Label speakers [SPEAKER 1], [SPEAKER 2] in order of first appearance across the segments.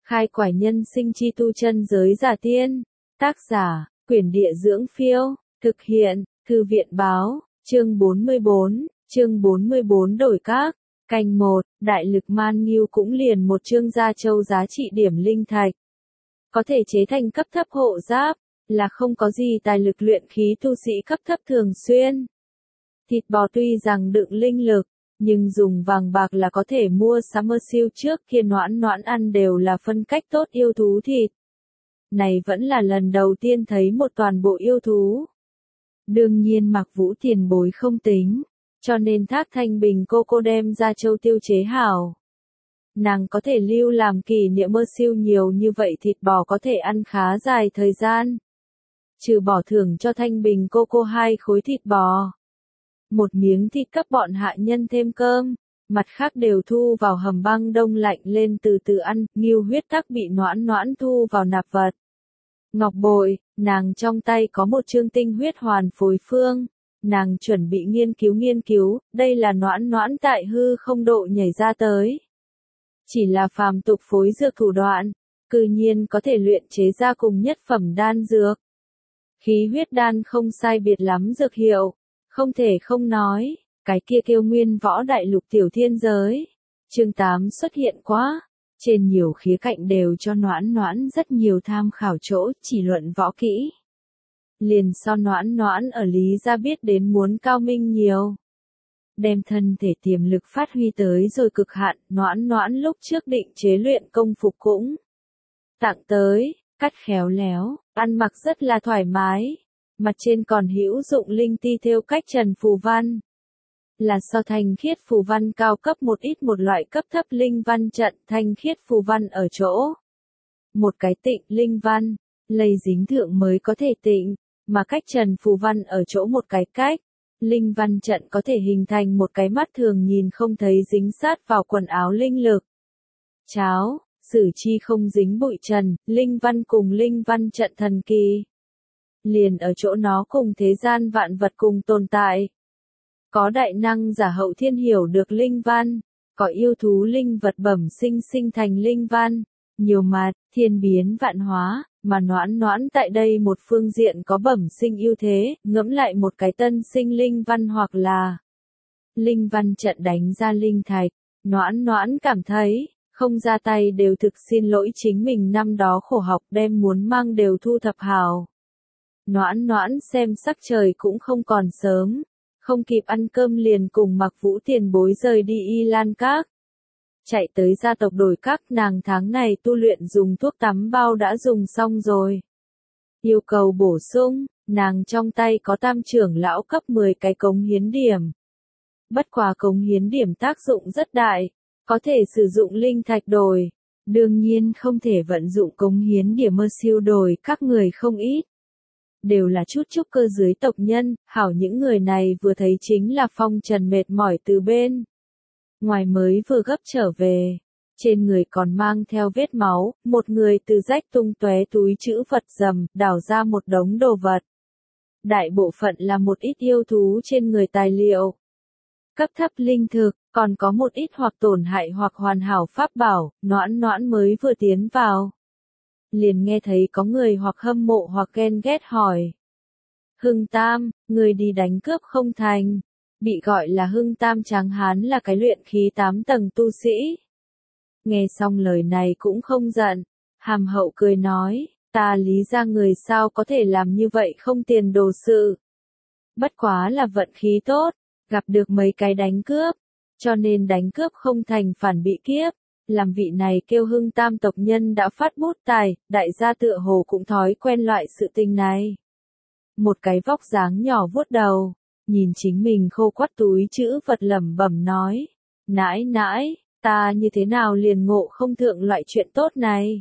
[SPEAKER 1] Khai quải nhân sinh chi tu chân giới giả tiên. Tác giả, Quyển Địa Dưỡng Phiêu. Thực hiện, Thư viện Báo. Chương 44 đổi các. Canh 1, Đại lực man nghiêu cũng liền một chương gia châu giá trị điểm linh thạch. Có thể chế thành cấp thấp hộ giáp, là không có gì tài lực luyện khí tu sĩ cấp thấp thường xuyên. Thịt bò tuy rằng đựng linh lực, nhưng dùng vàng bạc là có thể mua Summer Seal trước kia Noãn Noãn ăn đều là phân cách tốt yêu thú thịt. Này vẫn là lần đầu tiên thấy một toàn bộ yêu thú. Đương nhiên Mạc Vũ tiền bối không tính, cho nên Thác Thanh Bình cô đem ra châu tiêu chế hảo. Nàng có thể lưu làm kỷ niệm mơ siêu nhiều như vậy thịt bò có thể ăn khá dài thời gian. Trừ bỏ thưởng cho Thanh Bình cô 2 khối thịt bò. Một miếng thịt cấp bọn hạ nhân thêm cơm, mặt khác đều thu vào hầm băng đông lạnh lên từ từ ăn, nghiêu huyết tắc bị Noãn Noãn thu vào nạp vật. Ngọc bội, nàng trong tay có một chương tinh huyết hoàn phối phương, nàng chuẩn bị nghiên cứu, đây là Noãn Noãn tại hư không độ nhảy ra tới. Chỉ là phàm tục phối dược thủ đoạn, cư nhiên có thể luyện chế ra cùng nhất phẩm đan dược. Khí huyết đan không sai biệt lắm dược hiệu, không thể không nói, cái kia kêu nguyên võ đại lục tiểu thiên giới. Chương 8 xuất hiện quá, trên nhiều khía cạnh đều cho Noãn Noãn rất nhiều tham khảo chỗ, chỉ luận võ kỹ. Liền so Noãn Noãn ở Lý gia biết đến muốn cao minh nhiều. Đem thân thể tiềm lực phát huy tới rồi cực hạn, Noãn Noãn lúc trước định chế luyện công phục cũng tặng tới, cắt khéo léo, ăn mặc rất là thoải mái, mặt trên còn hữu dụng linh ti thêu cách trần phù văn. Là so thanh khiết phù văn cao cấp một ít một loại cấp thấp linh văn trận, thanh khiết phù văn ở chỗ. Một cái tịnh linh văn, lây dính thượng mới có thể tịnh, mà cách trần phù văn ở chỗ một cái cách. Linh văn trận có thể hình thành một cái mắt thường nhìn không thấy dính sát vào quần áo linh lực. Cháo, xử chi không dính bụi trần, linh văn cùng linh văn trận thần kỳ. Liền ở chỗ nó cùng thế gian vạn vật cùng tồn tại. Có đại năng giả hậu thiên hiểu được linh văn, có yêu thú linh vật bẩm sinh thành linh văn, nhiều mặt, thiên biến vạn hóa, mà Noãn Noãn tại đây một phương diện có bẩm sinh ưu thế, ngẫm lại một cái tân sinh linh văn hoặc là linh văn trận đánh ra linh thạch, Noãn Noãn cảm thấy, không ra tay đều thực xin lỗi chính mình năm đó khổ học đem muốn mang đều thu thập hào. Noãn Noãn xem sắc trời cũng không còn sớm, không kịp ăn cơm liền cùng Mạc Vũ tiền bối rời đi Y Lan Các. Chạy tới gia tộc đổi các, nàng tháng này tu luyện dùng thuốc tắm bao đã dùng xong rồi. Yêu cầu bổ sung, nàng trong tay có tam trưởng lão cấp 10 cái cống hiến điểm. Bất quá cống hiến điểm tác dụng rất đại, có thể sử dụng linh thạch đổi. Đương nhiên không thể vận dụng cống hiến điểm mơ siêu đổi, các người không ít. Đều là chút trúc cơ dưới tộc nhân, hảo những người này vừa thấy chính là phong trần mệt mỏi từ bên ngoài mới vừa gấp trở về, trên người còn mang theo vết máu, một người từ rách tung tóe túi trữ vật rầm, đào ra một đống đồ vật. Đại bộ phận là một ít yêu thú trên người tài liệu, cấp thấp linh thực, còn có một ít hoặc tổn hại hoặc hoàn hảo pháp bảo. Noãn Noãn mới vừa tiến vào, liền nghe thấy có người hoặc hâm mộ hoặc ghen ghét hỏi. Hưng Tam, người đi đánh cướp không thành. Bị gọi là Hưng Tam tráng hán là cái luyện khí 8 tầng tu sĩ. Nghe xong lời này cũng không giận, hàm hậu cười nói, ta Lý gia người sao có thể làm như vậy không tiền đồ sự. Bất quá là vận khí tốt, gặp được mấy cái đánh cướp, cho nên đánh cướp không thành phản bị kiếp. Làm vị này kêu Hưng Tam tộc nhân đã phát bút tài, đại gia tựa hồ cũng thói quen loại sự tình này. Một cái vóc dáng nhỏ vuốt đầu, nhìn chính mình khô quắt túi chữ vật lẩm bẩm nói, nãi nãi, ta như thế nào liền ngộ không thượng loại chuyện tốt này.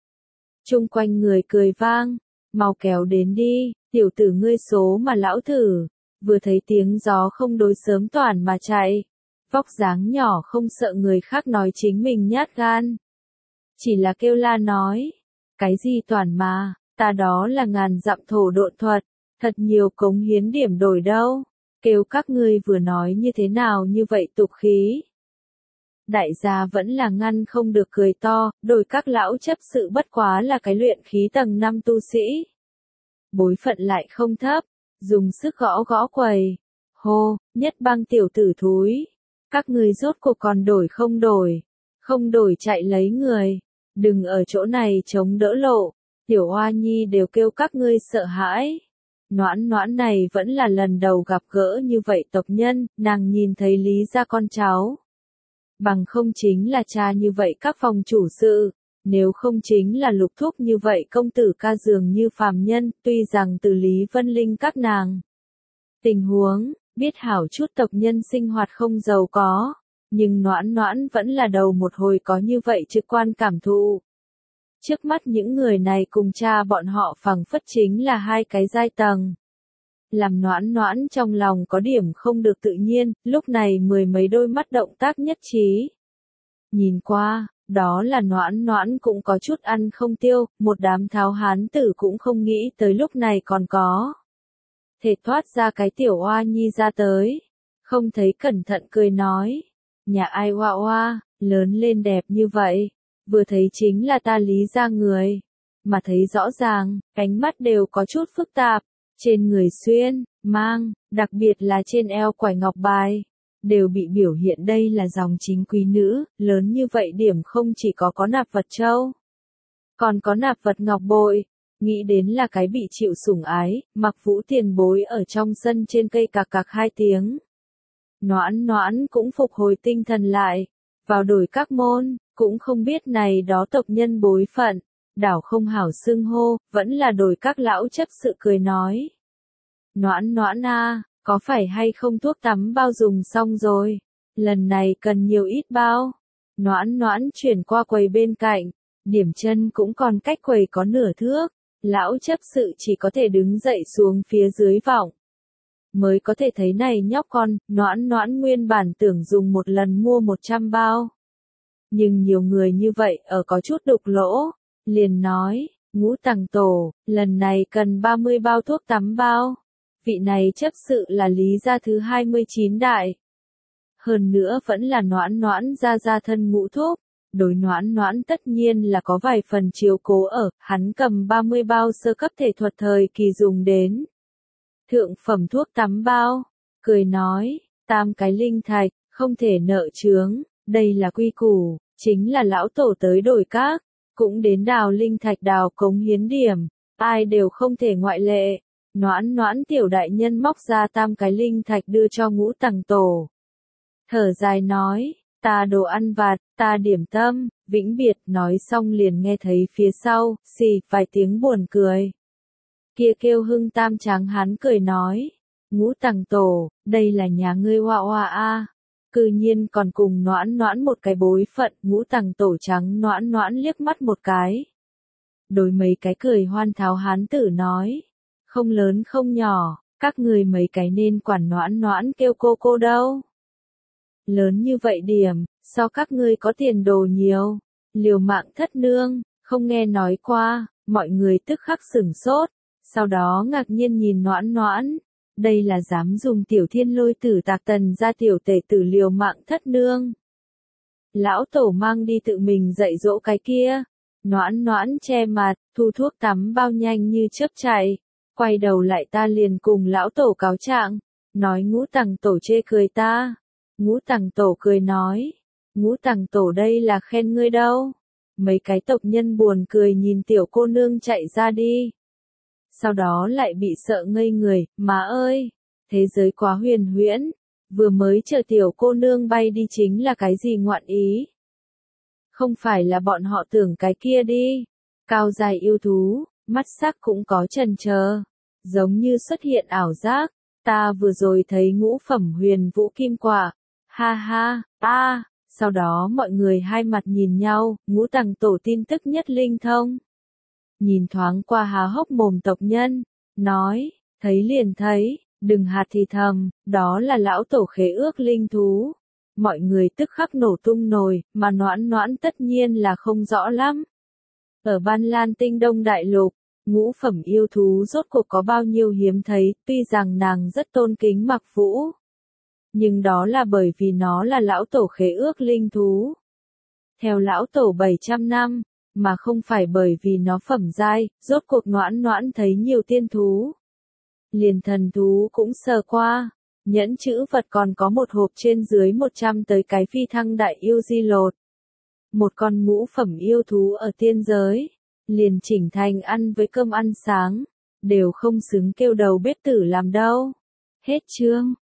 [SPEAKER 1] Chung quanh người cười vang, mau kéo đến đi, tiểu tử ngươi số mà lão thử, vừa thấy tiếng gió không đối sớm toàn mà chạy. Vóc dáng nhỏ không sợ người khác nói chính mình nhát gan. Chỉ là kêu la nói, cái gì toàn mà, ta đó là ngàn dặm thổ độn thuật, thật nhiều cống hiến điểm đổi đâu. Kêu các ngươi vừa nói như thế nào như vậy tục khí. đại gia vẫn là ngăn không được cười to, đôi các lão chấp sự bất quá là cái luyện khí tầng 5 tu sĩ. Bối phận lại không thấp, dùng sức gõ gõ quầy. Hô, Nhất Bang tiểu tử thúi. Các ngươi rốt cuộc còn đổi không đổi. Không đổi chạy lấy người. Đừng ở chỗ này chống đỡ lộ. Tiểu Hoa Nhi đều kêu các ngươi sợ hãi. Noãn Noãn này vẫn là lần đầu gặp gỡ như vậy tộc nhân, nàng nhìn thấy Lý gia con cháu. Bằng không chính là cha như vậy các phòng chủ sự, nếu không chính là Lục thúc như vậy công tử ca dường như phàm nhân, tuy rằng từ Lý Vân Linh các nàng. Tình huống, biết hảo chút tộc nhân sinh hoạt không giàu có, nhưng Noãn Noãn vẫn là đầu một hồi có như vậy trực quan cảm thụ. Trước mắt những người này cùng cha bọn họ phẳng phất chính là hai cái giai tầng. Làm Noãn Noãn trong lòng có điểm không được tự nhiên, lúc này mười mấy đôi mắt động tác nhất trí. Nhìn qua, đó là Noãn Noãn cũng có chút ăn không tiêu, một đám tháo hán tử cũng không nghĩ tới lúc này còn có. Thể thoát ra cái tiểu Hoa Nhi ra tới, không thấy cẩn thận cười nói, nhà ai Hoa Hoa, lớn lên đẹp như vậy, vừa thấy chính là ta Lý gia người, mà thấy rõ ràng, ánh mắt đều có chút phức tạp, trên người xuyên, mang, đặc biệt là trên eo quải ngọc bài, đều bị biểu hiện đây là dòng chính quý nữ, lớn như vậy điểm không chỉ có nạp vật châu, còn có nạp vật ngọc bội. Nghĩ đến là cái bị chịu sủng ái, Mặc Vũ tiền bối ở trong sân trên cây cạc cạc 2 tiếng. Noãn Noãn cũng phục hồi tinh thần lại, vào đổi các môn, cũng không biết này đó tộc nhân bối phận, đảo không hảo xưng hô, vẫn là đổi các lão chấp sự cười nói. Noãn Noãn a, có phải hay không thuốc tắm bao dùng xong rồi, lần này cần nhiều ít bao. Noãn Noãn chuyển qua quầy bên cạnh, điểm chân cũng còn cách quầy có nửa thước. Lão chấp sự chỉ có thể đứng dậy xuống phía dưới vọng. Mới có thể thấy này nhóc con, Noãn Noãn nguyên bản tưởng dùng một lần mua 100 bao. Nhưng nhiều người như vậy ở có chút đục lỗ, liền nói, Ngũ Tằng Tổ, lần này cần 30 bao thuốc tắm bao. Vị này chấp sự là Lý gia thứ 29 đại. Hơn nữa vẫn là Noãn Noãn gia thân Ngũ thúc. Đối Noãn Noãn tất nhiên là có vài phần chiếu cố ở, hắn cầm 30 bao sơ cấp thể thuật thời kỳ dùng đến. Thượng phẩm thuốc tắm bao, cười nói, 3 cái linh thạch, không thể nợ chướng, đây là quy củ, chính là lão tổ tới đổi các, cũng đến đào linh thạch đào cống hiến điểm, ai đều không thể ngoại lệ. Noãn Noãn tiểu đại nhân móc ra 3 cái linh thạch đưa cho Ngũ Tằng Tổ. Thở dài nói, ta đồ ăn vặt, ta điểm tâm, vĩnh biệt, nói xong liền nghe thấy phía sau, xì, vài tiếng buồn cười. Kia kêu Hưng Tam tráng hán cười nói, Ngũ Tằng Tổ, đây là nhà ngươi Hoa Hoa a, cư nhiên còn cùng Noãn Noãn một cái bối phận. Ngũ Tằng Tổ trắng Noãn Noãn liếc mắt một cái. Đối mấy cái cười hoan tháo hán tử nói, không lớn không nhỏ, các người mấy cái nên quản Noãn Noãn kêu cô đâu. Lớn như vậy điểm, so các ngươi có tiền đồ nhiều, liều mạng thất nương, không nghe nói qua, mọi người tức khắc sửng sốt, sau đó ngạc nhiên nhìn Noãn Noãn, đây là dám dùng Tiểu Thiên Lôi tử tạc tần ra tiểu tể tử liều mạng thất nương. Lão tổ mang đi tự mình dạy dỗ cái kia, Noãn Noãn che mặt, thu thuốc tắm bao nhanh như chớp chạy, quay đầu lại ta liền cùng lão tổ cáo trạng, nói Ngũ Tằng Tổ chê cười ta. Ngũ Tằng Tổ cười nói, Ngũ Tằng Tổ đây là khen ngươi đâu. Mấy cái tộc nhân buồn cười nhìn tiểu cô nương chạy ra đi. Sau đó lại bị sợ ngây người, má ơi, thế giới quá huyền huyễn, vừa mới chờ tiểu cô nương bay đi chính là cái gì ngoạn ý. Không phải là bọn họ tưởng cái kia đi, cao dài yêu thú, mắt sắc cũng có chần chờ, giống như xuất hiện ảo giác, ta vừa rồi thấy ngũ phẩm huyền vũ kim quả. Ha ha, sau đó mọi người hai mặt nhìn nhau, Ngũ Tằng Tổ tin tức nhất linh thông. Nhìn thoáng qua há hốc mồm tộc nhân, nói, thấy liền thấy, đừng hạt thì thầm, đó là lão tổ khế ước linh thú. Mọi người tức khắc nổ tung nồi, mà Noãn Noãn tất nhiên là không rõ lắm. Ở Ban Lan Tinh Đông Đại Lục, ngũ phẩm yêu thú rốt cuộc có bao nhiêu hiếm thấy, tuy rằng nàng rất tôn kính Mặc Vũ. Nhưng đó là bởi vì nó là lão tổ khế ước linh thú. Theo lão tổ 700 năm, mà không phải bởi vì nó phẩm giai, rốt cuộc Noãn Noãn thấy nhiều tiên thú. Liền thần thú cũng sờ qua, nhẫn chữ vật còn có một hộp trên dưới 100 tới cái phi thăng đại yêu di lột. Một con ngũ phẩm yêu thú ở tiên giới, liền chỉnh thành ăn với cơm ăn sáng, đều không xứng kêu đầu bếp tử làm đâu. Hết chương.